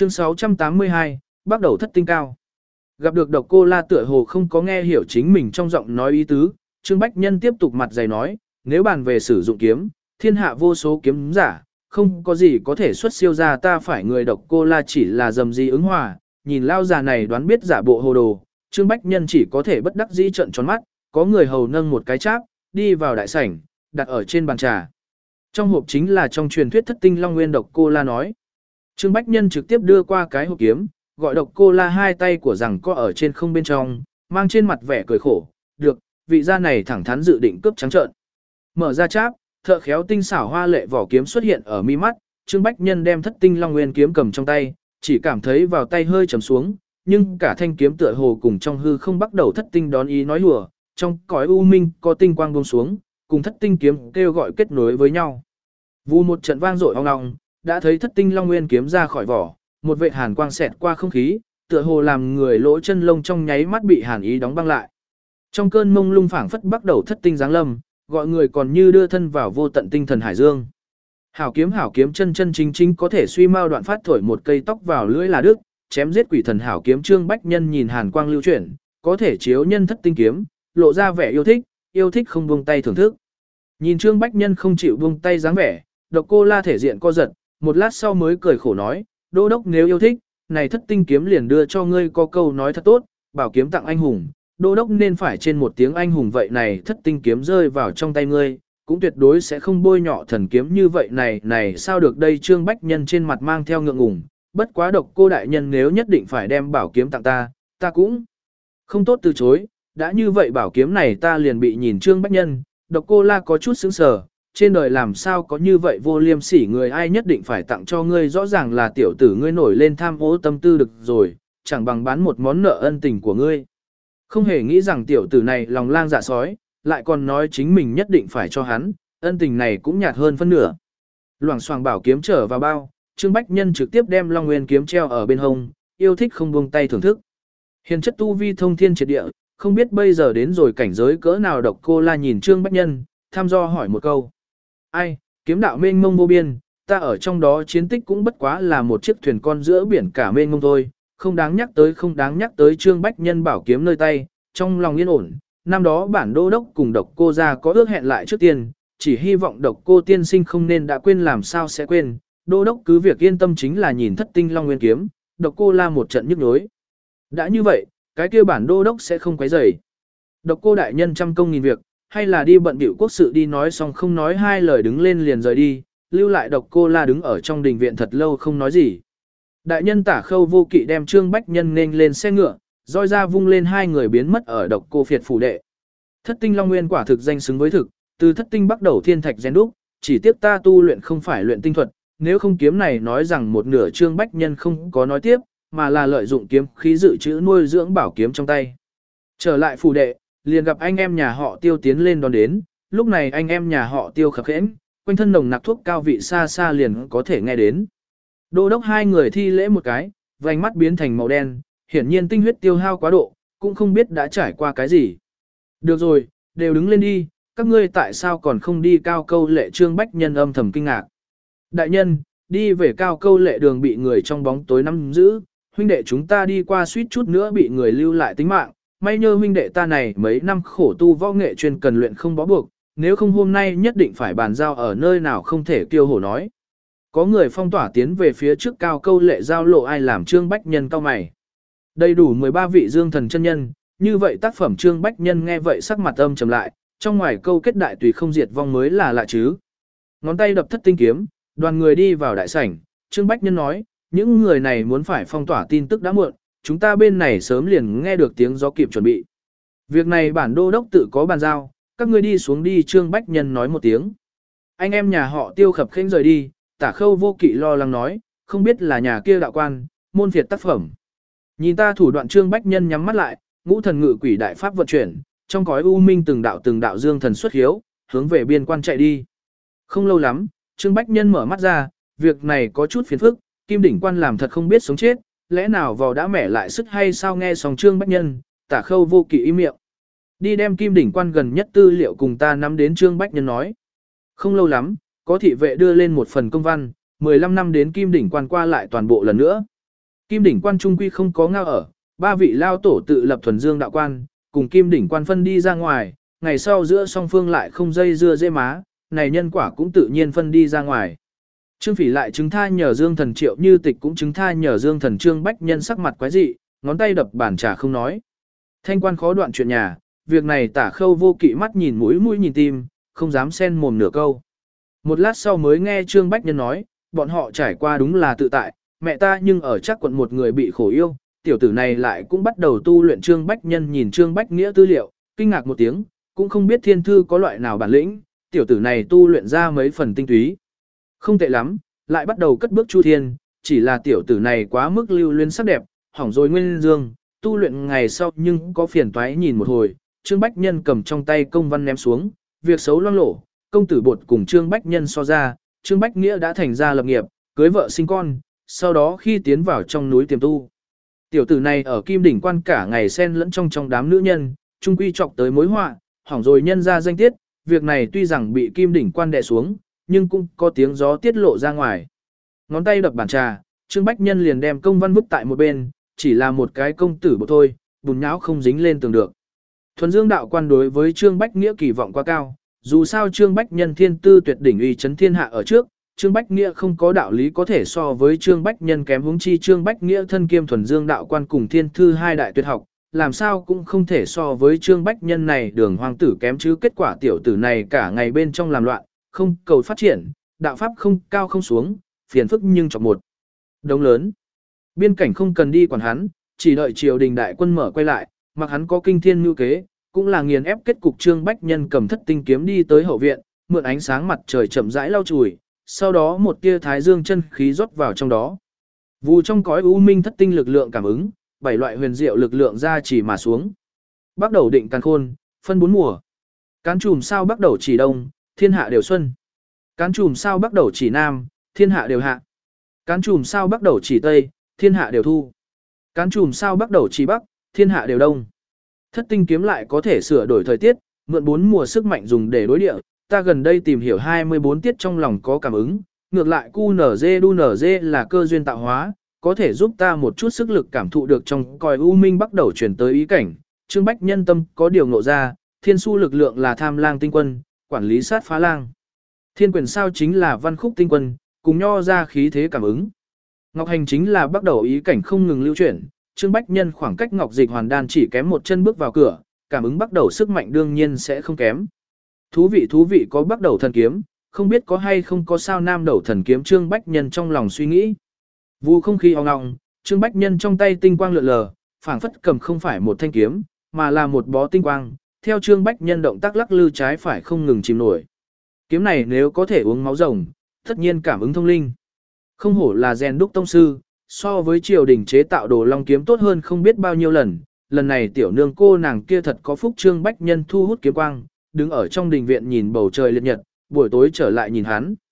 Chương 682, bắt đầu thất tinh cao. Gặp được Độc Cô La tựa hồ không có nghe hiểu chính mình trong giọng nói ý tứ, Trương Bách Nhân tiếp tục mặt dày nói, nếu bàn về sử dụng kiếm, thiên hạ vô số kiếm giả, không có gì có thể xuất siêu ra ta phải người Độc Cô La chỉ là dầm gì ứng hòa, nhìn lao già này đoán biết giả bộ hồ đồ, Trương Bách Nhân chỉ có thể bất đắc dĩ trợn tròn mắt, có người hầu nâng một cái cháp, đi vào đại sảnh, đặt ở trên bàn trà. Trong hộp chính là trong truyền thuyết thất tinh Long Nguyên Độc Cô La nói. Trương Bách Nhân trực tiếp đưa qua cái hộp kiếm, gọi Độc Cô La hai tay của rằng có ở trên không bên trong, mang trên mặt vẻ cười khổ, được, vị gia này thẳng thắn dự định cướp trắng trợn. Mở ra cháp, thợ khéo tinh xảo hoa lệ vỏ kiếm xuất hiện ở mi mắt, Trương Bách Nhân đem thất tinh Long Nguyên kiếm cầm trong tay, chỉ cảm thấy vào tay hơi trầm xuống, nhưng cả thanh kiếm tựa hồ cùng trong hư không bắt đầu thất tinh đón ý nói hùa, trong cõi u minh có tinh quang buông xuống, cùng thất tinh kiếm kêu gọi kết nối với nhau. Vù một trận vang dội ong ong, đã thấy thất tinh Long Nguyên kiếm ra khỏi vỏ, một vệt hàn quang xẹt qua không khí, tựa hồ làm người lỗ chân lông trong nháy mắt bị hàn ý đóng băng lại. Trong cơn mông lung phảng phất bắt đầu thất tinh giáng lâm, gọi người còn như đưa thân vào vô tận tinh thần hải dương. Hảo kiếm chân chân chính chính có thể suy mau đoạn phát thổi một cây tóc vào lưỡi là đức, chém giết quỷ thần hảo kiếm. Trương Bách Nhân nhìn hàn quang lưu chuyển, có thể chiếu nhân thất tinh kiếm, lộ ra vẻ yêu thích không buông tay thưởng thức. Nhìn Trương Bách Nhân không chịu buông tay dáng vẻ, Độc Cô La thể diện co giật, một lát sau mới cười khổ nói, đô đốc nếu yêu thích, này thất tinh kiếm liền đưa cho ngươi có câu nói thật tốt, bảo kiếm tặng anh hùng, đô đốc nên phải trên một tiếng anh hùng vậy này thất tinh kiếm rơi vào trong tay ngươi, cũng tuyệt đối sẽ không bôi nhọ thần kiếm như vậy này sao được đây. Trương Bách Nhân trên mặt mang theo ngượng ngùng, bất quá Độc Cô đại nhân nếu nhất định phải đem bảo kiếm tặng ta cũng không tốt từ chối, đã như vậy bảo kiếm này ta liền bị. Nhìn Trương Bách Nhân, Độc Cô La có chút sững sờ, trên đời làm sao có như vậy vô liêm sỉ người, ai nhất định phải tặng cho ngươi, rõ ràng là tiểu tử ngươi nổi lên tham ô tâm tư được rồi, chẳng bằng bán một món nợ ân tình của ngươi. Không hề nghĩ rằng tiểu tử này lòng lang dạ sói, lại còn nói chính mình nhất định phải cho hắn, ân tình này cũng nhạt hơn phân nửa. Loảng xoảng bảo kiếm trở vào bao, Trương Bách Nhân trực tiếp đem Long Nguyên kiếm treo ở bên hông, yêu thích không buông tay thưởng thức. Hiền chất tu vi thông thiên triệt địa, không biết bây giờ đến rồi cảnh giới cỡ nào. Độc Cô La nhìn Trương Bách Nhân, thăm dò hỏi một câu. Ai, kiếm đạo mênh mông vô biên, ta ở trong đó chiến tích cũng bất quá là một chiếc thuyền con giữa biển cả mênh mông thôi, không đáng nhắc tới. Trương Bách Nhân bảo kiếm nơi tay, trong lòng yên ổn, năm đó bản đô đốc cùng Độc Cô gia có ước hẹn lại trước tiên, chỉ hy vọng Độc Cô tiên sinh không nên đã quên, làm sao sẽ quên, đô đốc cứ việc yên tâm. Chính là nhìn thất tinh Long Nguyên kiếm, Độc Cô La một trận nhức nhối. Đã như vậy, cái kia bản đô đốc sẽ không quấy rầy. Độc Cô đại nhân trăm công nghìn việc, hay là đi bận bịu quốc sự đi. Nói xong không nói hai lời đứng lên liền rời đi, lưu lại Độc Cô La đứng ở trong đình viện thật lâu không nói gì. Đại nhân Tả Khâu Vô Kỵ đem Trương Bách Nhân nên lên xe ngựa, roi ra vung lên, hai người biến mất ở Độc Cô Phiệt phủ đệ. Thất tinh Long Nguyên quả thực danh xứng với thực, từ thất tinh bắt đầu thiên thạch rèn đúc, chỉ tiếc ta tu luyện không phải luyện tinh thuật, nếu không kiếm này nói rằng một nửa. Trương Bách Nhân không có nói tiếp, mà là lợi dụng kiếm khí dự trữ nuôi dưỡng bảo kiếm trong tay. Trở lại phủ đệ, liền gặp anh em nhà họ Tiêu tiến lên đón đến, lúc này anh em nhà họ Tiêu khập khẽn, quanh thân nồng nặc thuốc cao vị xa xa liền có thể nghe đến. Đô đốc hai người thi lễ một cái, vành mắt biến thành màu đen, hiển nhiên tinh huyết tiêu hao quá độ, cũng không biết đã trải qua cái gì. Được rồi, đều đứng lên đi, các ngươi tại sao còn không đi Cao Câu Lệ? Trương Bách Nhân âm thầm kinh ngạc. Đại nhân, đi về Cao Câu Lệ đường bị người trong bóng tối nắm giữ, huynh đệ chúng ta đi qua suýt chút nữa bị người lưu lại tính mạng, may nhờ huynh đệ ta này mấy năm khổ tu võ nghệ chuyên cần luyện không bó buộc, nếu không hôm nay nhất định phải bàn giao ở nơi nào không thể kiêu hổ nói. Có người phong tỏa tiến về phía trước Cao Câu Lệ giao lộ, ai làm Trương Bách Nhân cau mày. Đầy đủ 13 vị dương thần chân nhân, như vậy tác phẩm. Trương Bách Nhân nghe vậy sắc mặt âm trầm lại, trong ngoài câu kết đại tùy không diệt vong mới là lạ chứ. Ngón tay đập thất tinh kiếm, đoàn người đi vào đại sảnh, Trương Bách Nhân nói, những người này muốn phải phong tỏa tin tức đã muộn, chúng ta bên này sớm liền nghe được tiếng gió kịp chuẩn bị. Việc này bản đô đốc tự có bàn giao, các ngươi đi xuống đi. Trương Bách Nhân nói một tiếng. Anh em nhà họ Tiêu khập khênh rời đi, Tả Khâu Vô Kỵ lo lắng nói, không biết là nhà kia đạo quan, môn phiệt tác phẩm. Nhìn ta thủ đoạn. Trương Bách Nhân nhắm mắt lại, ngũ thần ngự quỷ đại pháp vận chuyển, trong cõi u minh từng đạo dương thần xuất hiếu, hướng về biên quan chạy đi. Không lâu lắm, Trương Bách Nhân mở mắt ra, việc này có chút phiền phức, Kim Đỉnh Quan làm thật không biết sống chết, lẽ nào vào đã mẻ lại sức hay sao? Nghe xong Trương Bách Nhân, Tả Khâu Vô Kỵ im miệng. Đi đem Kim Đỉnh Quan gần nhất tư liệu cùng ta nắm đến. Trương Bách Nhân nói. Không lâu lắm, có thị vệ đưa lên một phần công văn, 15 năm đến Kim Đỉnh Quan qua lại toàn bộ lần nữa. Kim đỉnh quan trung quy không có ngao ở, ba vị lao tổ tự lập thuần dương đạo quan, cùng kim đỉnh quan phân đi ra ngoài, ngày sau giữa song phương lại không dây dưa dễ má, này nhân quả cũng tự nhiên phân đi ra ngoài. Trương Phỉ lại chứng tha nhờ Dương Thần Triệu Như Tịch cũng chứng tha nhờ Dương Thần Trương Bách Nhân sắc mặt quái dị, ngón tay đập bàn trà không nói. Thanh quan khó đoạn chuyện nhà, việc này Tả Khâu vô kỵ mắt nhìn mũi nhìn tim, không dám xen mồm nửa câu. Một lát sau mới nghe Trương Bách Nhân nói, bọn họ trải qua đúng là tự tại, mẹ ta nhưng ở chắc quận một người bị khổ yêu, tiểu tử này lại cũng bắt đầu tu luyện. Trương Bách Nhân nhìn Trương Bách Nghĩa tư liệu, kinh ngạc một tiếng, cũng không biết thiên thư có loại nào bản lĩnh, tiểu tử này tu luyện ra mấy phần tinh túy. Không tệ lắm, lại bắt đầu cất bước chu thiên, chỉ là tiểu tử này quá mức lưu luyến sắc đẹp, hỏng rồi nguyên dương, tu luyện ngày sau nhưng có phiền toái nhìn một hồi. Trương Bách Nhân cầm trong tay công văn ném xuống, việc xấu loang lổ, công tử bột cùng Trương Bách Nhân so ra, Trương Bách Nghĩa đã thành ra lập nghiệp, cưới vợ sinh con, sau đó khi tiến vào trong núi tiềm tu. Tiểu tử này ở Kim Đỉnh Quan cả ngày xen lẫn trong đám nữ nhân, trung quy chọc tới mối họa, hỏng rồi nhân ra danh tiết, việc này tuy rằng bị Kim Đỉnh Quan đè xuống, nhưng cũng có tiếng gió tiết lộ ra ngoài. Ngón tay đập bàn trà, Trương Bách Nhân liền đem công văn vứt tại một bên, chỉ là một cái công tử bộ thôi, bùn nhão không dính lên tường được. Thuần Dương đạo quan đối với Trương Bách Nghĩa kỳ vọng quá cao, dù sao Trương Bách Nhân thiên tư tuyệt đỉnh uy chấn thiên hạ ở trước, Trương Bách Nghĩa không có đạo lý có thể so với Trương Bách Nhân kém, huống chi Trương Bách Nghĩa thân kiêm Thuần Dương đạo quan cùng thiên thư hai đại tuyệt học, làm sao cũng không thể so với Trương Bách Nhân này đường hoàng tử kém, chứ kết quả tiểu tử này cả ngày bên trong làm loạn, không cầu phát triển, đạo pháp không cao không xuống, phiền phức nhưng chọc một đống lớn. Biên cảnh không cần đi quản hắn, chỉ đợi triều đình đại quân mở quay lại, mặc hắn có kinh thiên mưu kế, cũng là nghiền ép. Kết cục Trương Bách Nhân cầm thất tinh kiếm đi tới hậu viện, mượn ánh sáng mặt trời chậm rãi lau chùi, sau đó một tia thái dương chân khí rót vào trong đó. Vù trong cõi u minh thất tinh lực lượng cảm ứng, 7 loại huyền diệu lực lượng ra chỉ mà xuống. Bắt đầu định càn khôn, phân 4 mùa. Cán chùm sao bắt đầu chỉ đông, thiên hạ đều xuân. Cán chùm sao bắt đầu chỉ nam, thiên hạ đều hạ. Cán chùm sao bắt đầu chỉ tây, thiên hạ đều thu. Cán chùm sao bắt đầu chỉ bắc, thiên hạ đều đông. Thất tinh kiếm lại có thể sửa đổi thời tiết, mượn 4 mùa sức mạnh dùng để đối địa. Ta gần đây tìm hiểu 24 tiết trong lòng có cảm ứng, ngược lại QNZ DUNZ là cơ duyên tạo hóa, có thể giúp ta một chút sức lực cảm thụ được trong cõi u minh bắt đầu chuyển tới ý cảnh. Trương Bách Nhân tâm có điều ngộ ra, thiên su lực lượng là tham lang tinh quân, quản lý sát phá lang. Thiên quyền sao chính là văn khúc tinh quân, cùng nho ra khí thế cảm ứng. Ngọc hành chính là bắt đầu ý cảnh không ngừng lưu chuyển, Trương Bách Nhân khoảng cách Ngọc Dịch Hoàn Đan chỉ kém một chân bước vào cửa, cảm ứng bắt đầu sức mạnh đương nhiên sẽ không kém. Thú vị có bắt đầu thần kiếm, không biết có hay không có sao nam đầu thần kiếm. Trương Bách Nhân trong lòng suy nghĩ. Vu không khí ong ong, Trương Bách Nhân trong tay tinh quang lượn lờ, phảng phất cầm không phải một thanh kiếm, mà là một bó tinh quang, theo Trương Bách Nhân động tác lắc lư trái phải không ngừng chìm nổi. Kiếm này nếu có thể uống máu rồng, tất nhiên cảm ứng thông linh. Không hổ là rèn đúc tông sư, so với triều đình chế tạo đồ long kiếm tốt hơn không biết bao nhiêu lần. Lần này tiểu nương cô nàng kia thật có phúc. Trương Bách Nhân thu hút kiếm quang, đứng ở trong đình viện nhìn bầu trời liệt nhật, buổi tối trở lại nhìn hắn.